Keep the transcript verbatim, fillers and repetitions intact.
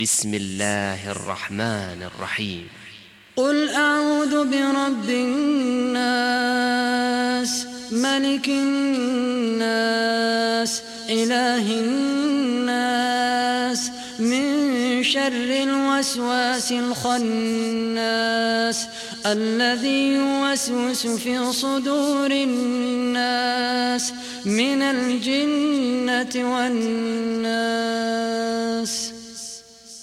بسم الله الرحمن الرحيم. قل أعوذ برب الناس ملك الناس إله الناس من شر الوسواس الخناس الذي يوسوس في صدور الناس من الجنة والناس.